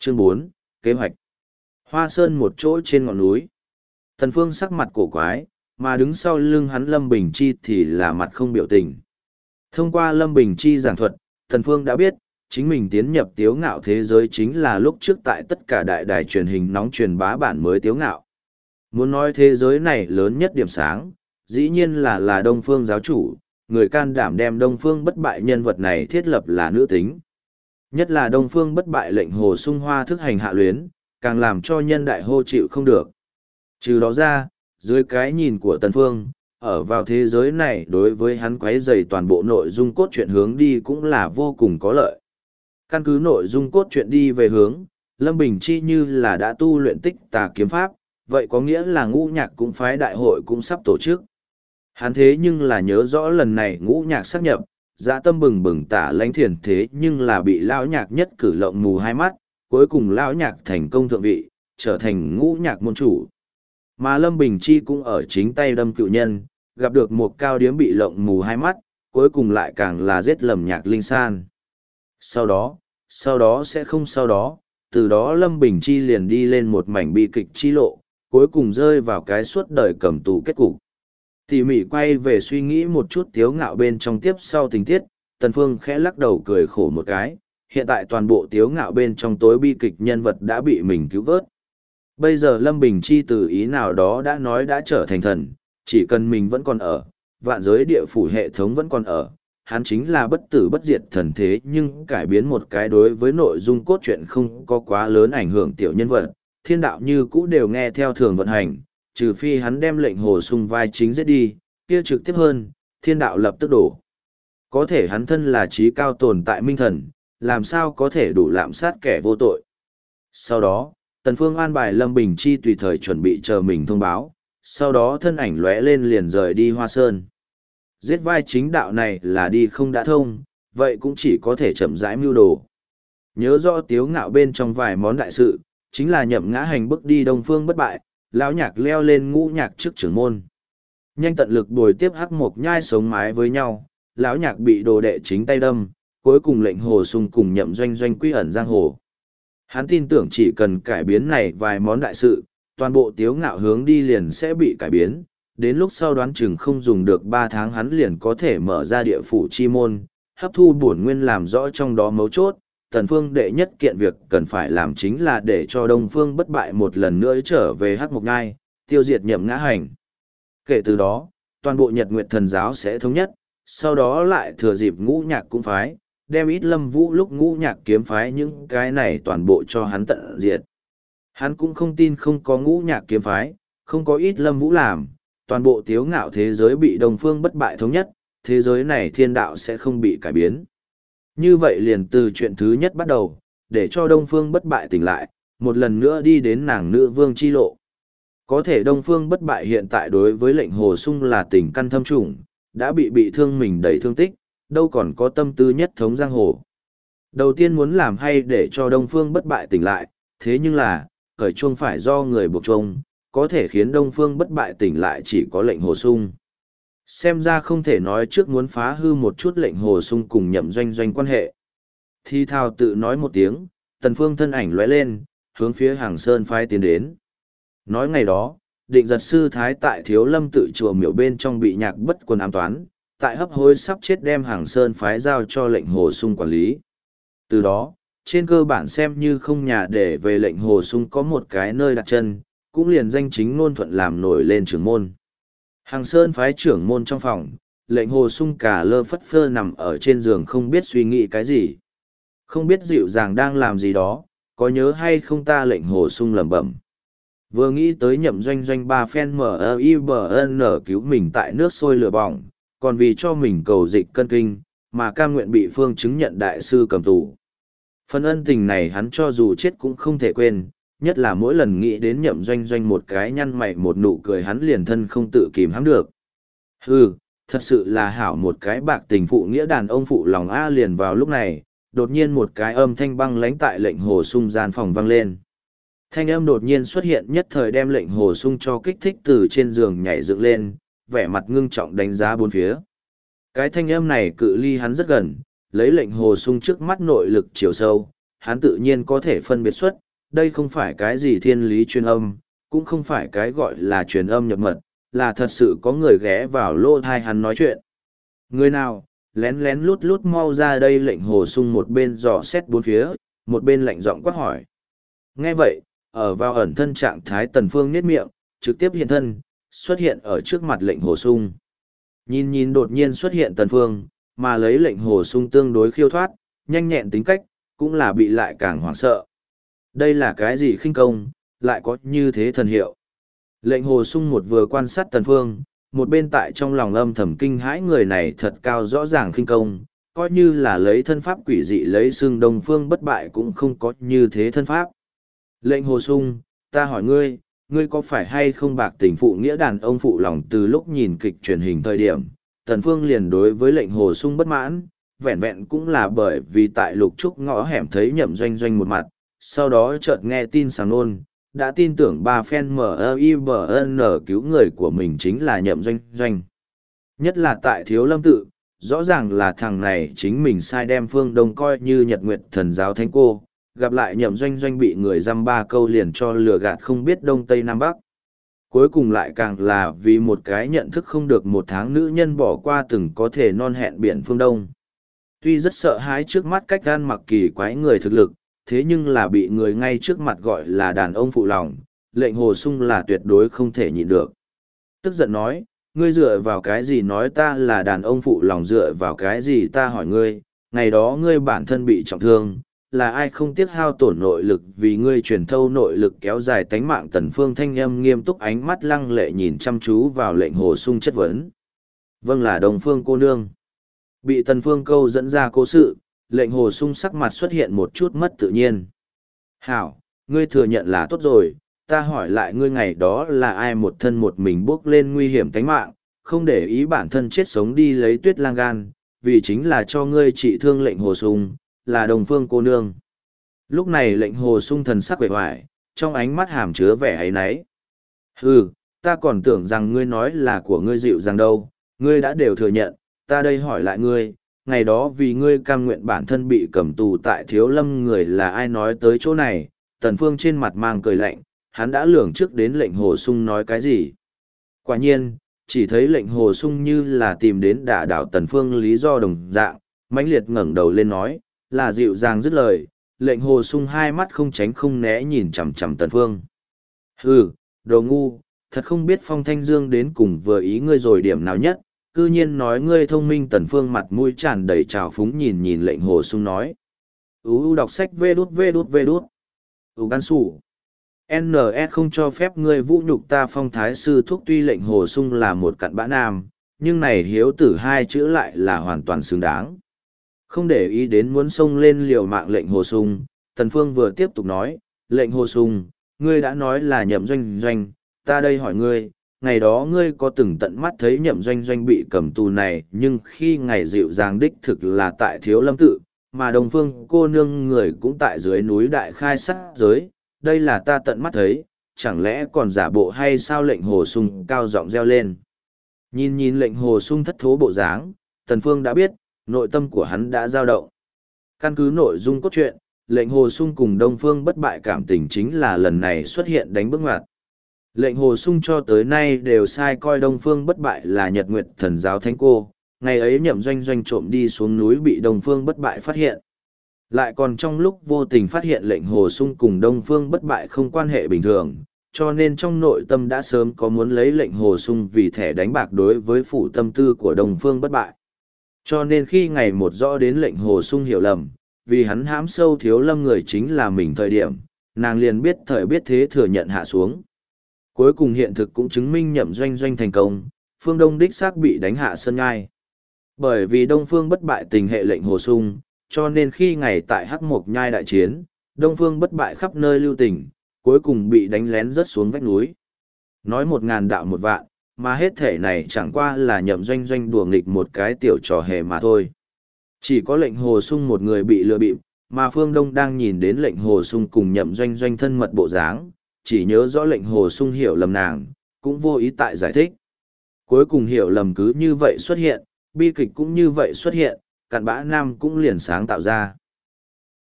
Chương 4, Kế hoạch. Hoa Sơn một chỗ trên ngọn núi. Tần Phương sắc mặt cổ quái, mà đứng sau lưng hắn Lâm Bình Chi thì là mặt không biểu tình. Thông qua Lâm Bình Chi giảng thuật, Tần Phương đã biết, chính mình tiến nhập Tiếu Ngạo thế giới chính là lúc trước tại tất cả đại đài truyền hình nóng truyền bá bản mới Tiếu Ngạo. Muốn nói thế giới này lớn nhất điểm sáng, dĩ nhiên là Đông Phương giáo chủ, người can đảm đem Đông Phương bất bại nhân vật này thiết lập là nữ tính. Nhất là Đông Phương bất bại lệnh Hồ Sung Hoa thức hành hạ luyến, càng làm cho nhân đại hô chịu không được. Trừ đó ra, dưới cái nhìn của Tần Phương, ở vào thế giới này đối với hắn quấy rầy toàn bộ nội dung cốt truyện hướng đi cũng là vô cùng có lợi. Căn cứ nội dung cốt truyện đi về hướng, Lâm Bình Chi như là đã tu luyện tích tà kiếm pháp, vậy có nghĩa là ngũ nhạc cũng phái đại hội cũng sắp tổ chức. Hắn thế nhưng là nhớ rõ lần này ngũ nhạc sáp nhập, dạ tâm bừng bừng tả lãnh thiền thế nhưng là bị lão nhạc nhất cử lộng mù hai mắt, cuối cùng lão nhạc thành công thượng vị, trở thành ngũ nhạc môn chủ. Mà Lâm Bình Chi cũng ở chính tay đâm cựu nhân, gặp được một cao điếm bị lộng mù hai mắt, cuối cùng lại càng là giết lầm nhạc linh san. Sau đó sẽ không sau đó, từ đó Lâm Bình Chi liền đi lên một mảnh bi kịch chi lộ, cuối cùng rơi vào cái suốt đời cầm tù kết cục. Tỉ mỉ quay về suy nghĩ một chút Tiếu Ngạo bên trong tiếp sau tình tiết, Tần Phương khẽ lắc đầu cười khổ một cái, hiện tại toàn bộ Tiếu Ngạo bên trong tối bi kịch nhân vật đã bị mình cứu vớt. Bây giờ Lâm Bình Chi từ ý nào đó đã nói đã trở thành thần, chỉ cần mình vẫn còn ở, vạn giới địa phủ hệ thống vẫn còn ở, hắn chính là bất tử bất diệt thần thế nhưng cải biến một cái đối với nội dung cốt truyện không có quá lớn ảnh hưởng tiểu nhân vật, thiên đạo như cũ đều nghe theo thường vận hành, trừ phi hắn đem lệnh Hồ Sung vai chính giết đi, kia trực tiếp hơn, thiên đạo lập tức đổ. Có thể hắn thân là trí cao tồn tại minh thần, làm sao có thể đủ lạm sát kẻ vô tội. Sau đó, Tần Phương an bài Lâm Bình Chi tùy thời chuẩn bị chờ mình thông báo, sau đó thân ảnh lóe lên liền rời đi Hoa Sơn. Giết vai chính đạo này là đi không đã thông, vậy cũng chỉ có thể chậm rãi mưu đồ. Nhớ rõ Tiếu Ngạo bên trong vài món đại sự, chính là Nhậm Ngã Hành bước đi Đông Phương bất bại, lão nhạc leo lên ngũ nhạc trước trưởng môn. Nhanh tận lực bồi tiếp Hắc Mộc Nhai sống mái với nhau, lão nhạc bị đồ đệ chính tay đâm, cuối cùng lệnh Hồ Sung cùng Nhậm Doanh Doanh quy ẩn giang hồ. Hắn tin tưởng chỉ cần cải biến này vài món đại sự, toàn bộ Tiếu Ngạo hướng đi liền sẽ bị cải biến, đến lúc sau đoán chừng không dùng được 3 tháng hắn liền có thể mở ra địa phủ chi môn, hấp thu bổn nguyên làm rõ trong đó mấu chốt. Tần Phương đệ nhất kiện việc cần phải làm chính là để cho Đông Phương bất bại một lần nữa trở về Hắc Mộc Nhai, tiêu diệt Nhậm Ngã Hành. Kể từ đó, toàn bộ Nhật Nguyệt Thần giáo sẽ thống nhất, sau đó lại thừa dịp ngũ nhạc cũng phái, đem ít Lâm Vũ lúc ngũ nhạc kiếm phái những cái này toàn bộ cho hắn tận diệt. Hắn cũng không tin không có ngũ nhạc kiếm phái, không có ít Lâm Vũ làm, toàn bộ Tiếu Ngạo thế giới bị Đông Phương bất bại thống nhất, thế giới này thiên đạo sẽ không bị cải biến. Như vậy liền từ chuyện thứ nhất bắt đầu, để cho Đông Phương bất bại tỉnh lại, một lần nữa đi đến nàng nữ vương chi lộ. Có thể Đông Phương bất bại hiện tại đối với lệnh Hồ Sung là tình căn thâm trùng, đã bị thương mình đầy thương tích, đâu còn có tâm tư nhất thống giang hồ. Đầu tiên muốn làm hay để cho Đông Phương bất bại tỉnh lại, thế nhưng là, khởi chuông phải do người buộc chuông, có thể khiến Đông Phương bất bại tỉnh lại chỉ có lệnh Hồ Sung. Xem ra không thể nói trước muốn phá hư một chút lệnh Hồ Sung cùng Nhậm Doanh Doanh quan hệ. Thi thao tự nói một tiếng, Tần Phương thân ảnh lóe lên, hướng phía Hàng Sơn phái tiến đến. Nói ngày đó, định giật sư thái tại Thiếu Lâm tự chùa miểu bên trong bị nhạc bất quần ám toán, tại hấp hối sắp chết đem Hàng Sơn phái giao cho lệnh Hồ Sung quản lý. Từ đó, trên cơ bản xem như không nhà để về lệnh Hồ Sung có một cái nơi đặt chân, cũng liền danh chính ngôn thuận làm nổi lên trưởng môn. Hàng Sơn phái trưởng môn trong phòng, lệnh Hồ Sung cả lơ phất phơ nằm ở trên giường không biết suy nghĩ cái gì. Không biết dịu dàng đang làm gì đó, có nhớ hay không ta lệnh Hồ Sung lẩm bẩm. Vừa nghĩ tới Nhậm Doanh Doanh 3 phen MIBN cứu mình tại nước sôi lửa bỏng, còn vì cho mình cầu dịch cân kinh, mà cam nguyện bị phương chứng nhận đại sư cầm tù. Phần ân tình này hắn cho dù chết cũng không thể quên, nhất là mỗi lần nghĩ đến Nhậm Doanh Doanh một cái nhăn mày một nụ cười hắn liền thân không tự kìm hãm được. Hừ, thật sự là hảo một cái bạc tình phụ nghĩa đàn ông phụ lòng A. Liền vào lúc này, đột nhiên một cái âm thanh băng lãnh tại lệnh Hồ Sung gian phòng vang lên. Thanh âm đột nhiên xuất hiện nhất thời đem lệnh Hồ Sung cho kích thích từ trên giường nhảy dựng lên, vẻ mặt ngưng trọng đánh giá bốn phía. Cái thanh âm này cự ly hắn rất gần, lấy lệnh Hồ Sung trước mắt nội lực chiều sâu, hắn tự nhiên có thể phân biệt xuất, đây không phải cái gì thiên lý truyền âm, cũng không phải cái gọi là truyền âm nhập mật, là thật sự có người ghé vào lỗ thai hắn nói chuyện. Người nào, lén lén lút lút mau ra đây. Lệnh Hồ Sung một bên dò xét bốn phía, một bên lạnh giọng quát hỏi. Nghe vậy, ở vào ẩn thân trạng thái Tần Phương nhếch miệng, trực tiếp hiện thân, xuất hiện ở trước mặt Lệnh Hồ Sung. Nhìn đột nhiên xuất hiện Tần Phương, mà lấy Lệnh Hồ Sung tương đối khiêu thoát, nhanh nhẹn tính cách, cũng là bị lại càng hoảng sợ. Đây là cái gì khinh công, lại có như thế thần hiệu. Lệnh Hồ Sung một vừa quan sát Tần Phương, một bên tại trong lòng âm thầm kinh hãi, người này thật cao rõ ràng khinh công, coi như là lấy thân pháp quỷ dị lấy xương Đông Phương bất bại cũng không có như thế thân pháp. Lệnh Hồ Sung, ta hỏi ngươi, ngươi có phải hay không bạc tình phụ nghĩa đàn ông phụ lòng? Từ lúc nhìn kịch truyền hình thời điểm, Tần Phương liền đối với Lệnh Hồ Sung bất mãn, vẹn vẹn cũng là bởi vì tại Lục Trúc ngõ hẻm thấy Nhậm Doanh Doanh một mặt, sau đó chợt nghe tin sàng nôn, đã tin tưởng ba phen MIBN cứu người của mình chính là Nhậm Doanh Doanh. Nhất là tại Thiếu Lâm Tự, rõ ràng là thằng này chính mình sai đem Phương Đông coi như Nhật Nguyệt Thần Giáo Thánh Cô, gặp lại Nhậm Doanh Doanh bị người dăm ba câu liền cho lừa gạt không biết Đông Tây Nam Bắc. Cuối cùng lại càng là vì một cái nhận thức không được một tháng nữ nhân bỏ qua từng có thể non hẹn biển Phương Đông. Tuy rất sợ hãi trước mắt cách gan mặc kỳ quái người thực lực, thế nhưng là bị người ngay trước mặt gọi là đàn ông phụ lòng, Lệnh Hồ Sung là tuyệt đối không thể nhịn được. Tức giận nói, ngươi dựa vào cái gì nói ta là đàn ông phụ lòng? Dựa vào cái gì? Ta hỏi ngươi, ngày đó ngươi bản thân bị trọng thương, là ai không tiếc hao tổn nội lực vì ngươi truyền thâu nội lực kéo dài tánh mạng? Tần Phương thanh âm nghiêm túc, ánh mắt lăng lệ nhìn chăm chú vào Lệnh Hồ Sung chất vấn. Vâng, là Đông Phương cô nương. Bị Tần Phương câu dẫn ra cố sự, Lệnh Hồ Sung sắc mặt xuất hiện một chút mất tự nhiên. Hảo, ngươi thừa nhận là tốt rồi, ta hỏi lại ngươi, ngày đó là ai một thân một mình bước lên nguy hiểm tánh mạng, không để ý bản thân chết sống đi lấy Tuyết Lang gan, vì chính là cho ngươi trị thương? Lệnh Hồ Sung, là Đồng Phương cô nương. Lúc này Lệnh Hồ Sung thần sắc uể oải, trong ánh mắt hàm chứa vẻ áy náy. Hừ, ta còn tưởng rằng ngươi nói là của ngươi dịu dàng đâu, ngươi đã đều thừa nhận, ta đây hỏi lại ngươi, ngày đó vì ngươi cam nguyện bản thân bị cầm tù tại Thiếu Lâm, người là ai? Nói tới chỗ này, Tần Phương trên mặt mang cười lạnh, hắn đã lường trước đến Lệnh Hồ Sung nói cái gì. Quả nhiên, chỉ thấy Lệnh Hồ Sung như là tìm đến đả đảo Tần Phương lý do đồng dạng, mãnh liệt ngẩng đầu lên nói, là dịu dàng dứt lời. Lệnh Hồ Sung hai mắt không tránh không né nhìn chằm chằm Tần Phương. Hừ, đồ ngu, thật không biết Phong Thanh Dương đến cùng vừa ý ngươi rồi điểm nào nhất, cư nhiên nói ngươi thông minh. Tần Phương mặt mũi tràn đầy trào phúng nhìn Lệnh Hồ Sung nói. Đọc sách vê đút. Gan sủ. NS không cho phép ngươi vũ nhục ta Phong Thái Sư thúc. Tuy Lệnh Hồ Sung là một cặn bã nam, nhưng này hiếu tử hai chữ lại là hoàn toàn xứng đáng. Không để ý đến muốn xông lên liều mạng Lệnh Hồ Sung, Tần Phương vừa tiếp tục nói, Lệnh Hồ Sung, ngươi đã nói là Nhậm Doanh Doanh, ta đây hỏi ngươi, ngày đó ngươi có từng tận mắt thấy Nhậm Doanh Doanh bị cầm tù này? Nhưng khi ngày dịu dàng đích thực là tại Thiếu Lâm Tự, mà Đồng Phương cô nương người cũng tại dưới núi Đại Khai sát giới, đây là ta tận mắt thấy, chẳng lẽ còn giả bộ hay sao? Lệnh Hồ Sung cao giọng reo lên. Nhìn Lệnh Hồ Sung thất thố bộ dáng, Tần Phương đã biết, nội tâm của hắn đã dao động. Căn cứ nội dung cốt truyện, Lệnh Hồ Sung cùng Đông Phương bất bại cảm tình chính là lần này xuất hiện đánh bước ngoặt. Lệnh Hồ Sung cho tới nay đều sai coi Đông Phương bất bại là Nhật Nguyệt Thần Giáo Thánh Cô, ngày ấy Nhậm Doanh Doanh trộm đi xuống núi bị Đông Phương bất bại phát hiện. Lại còn trong lúc vô tình phát hiện Lệnh Hồ Sung cùng Đông Phương bất bại không quan hệ bình thường, cho nên trong nội tâm đã sớm có muốn lấy Lệnh Hồ Sung vì thẻ đánh bạc đối với phủ tâm tư của Đông Phương bất bại. Cho nên khi ngày một rõ đến Lệnh Hồ Sung hiểu lầm, vì hắn hãm sâu Thiếu Lâm người chính là mình thời điểm, nàng liền biết thời biết thế thừa nhận hạ xuống. Cuối cùng hiện thực cũng chứng minh Nhậm Doanh Doanh thành công, Phương Đông đích xác bị đánh hạ sơn ngai. Bởi vì Đông Phương bất bại tình hệ Lệnh Hồ Sung, cho nên khi ngày tại Hắc Mộc Nhai đại chiến, Đông Phương bất bại khắp nơi lưu tình, cuối cùng bị đánh lén rớt xuống vách núi. Nói 1000 đạo 1 vạn, mà hết thể này chẳng qua là Nhậm Doanh Doanh đùa nghịch một cái tiểu trò hề mà thôi. Chỉ có Lệnh Hồ Sung một người bị lừa bịp, mà Phương Đông đang nhìn đến Lệnh Hồ Sung cùng Nhậm Doanh Doanh thân mật bộ dáng, chỉ nhớ rõ Lệnh Hồ Sung hiểu lầm nàng, cũng vô ý tại giải thích. Cuối cùng hiểu lầm cứ như vậy xuất hiện, bi kịch cũng như vậy xuất hiện, cặn bã nam cũng liền sáng tạo ra.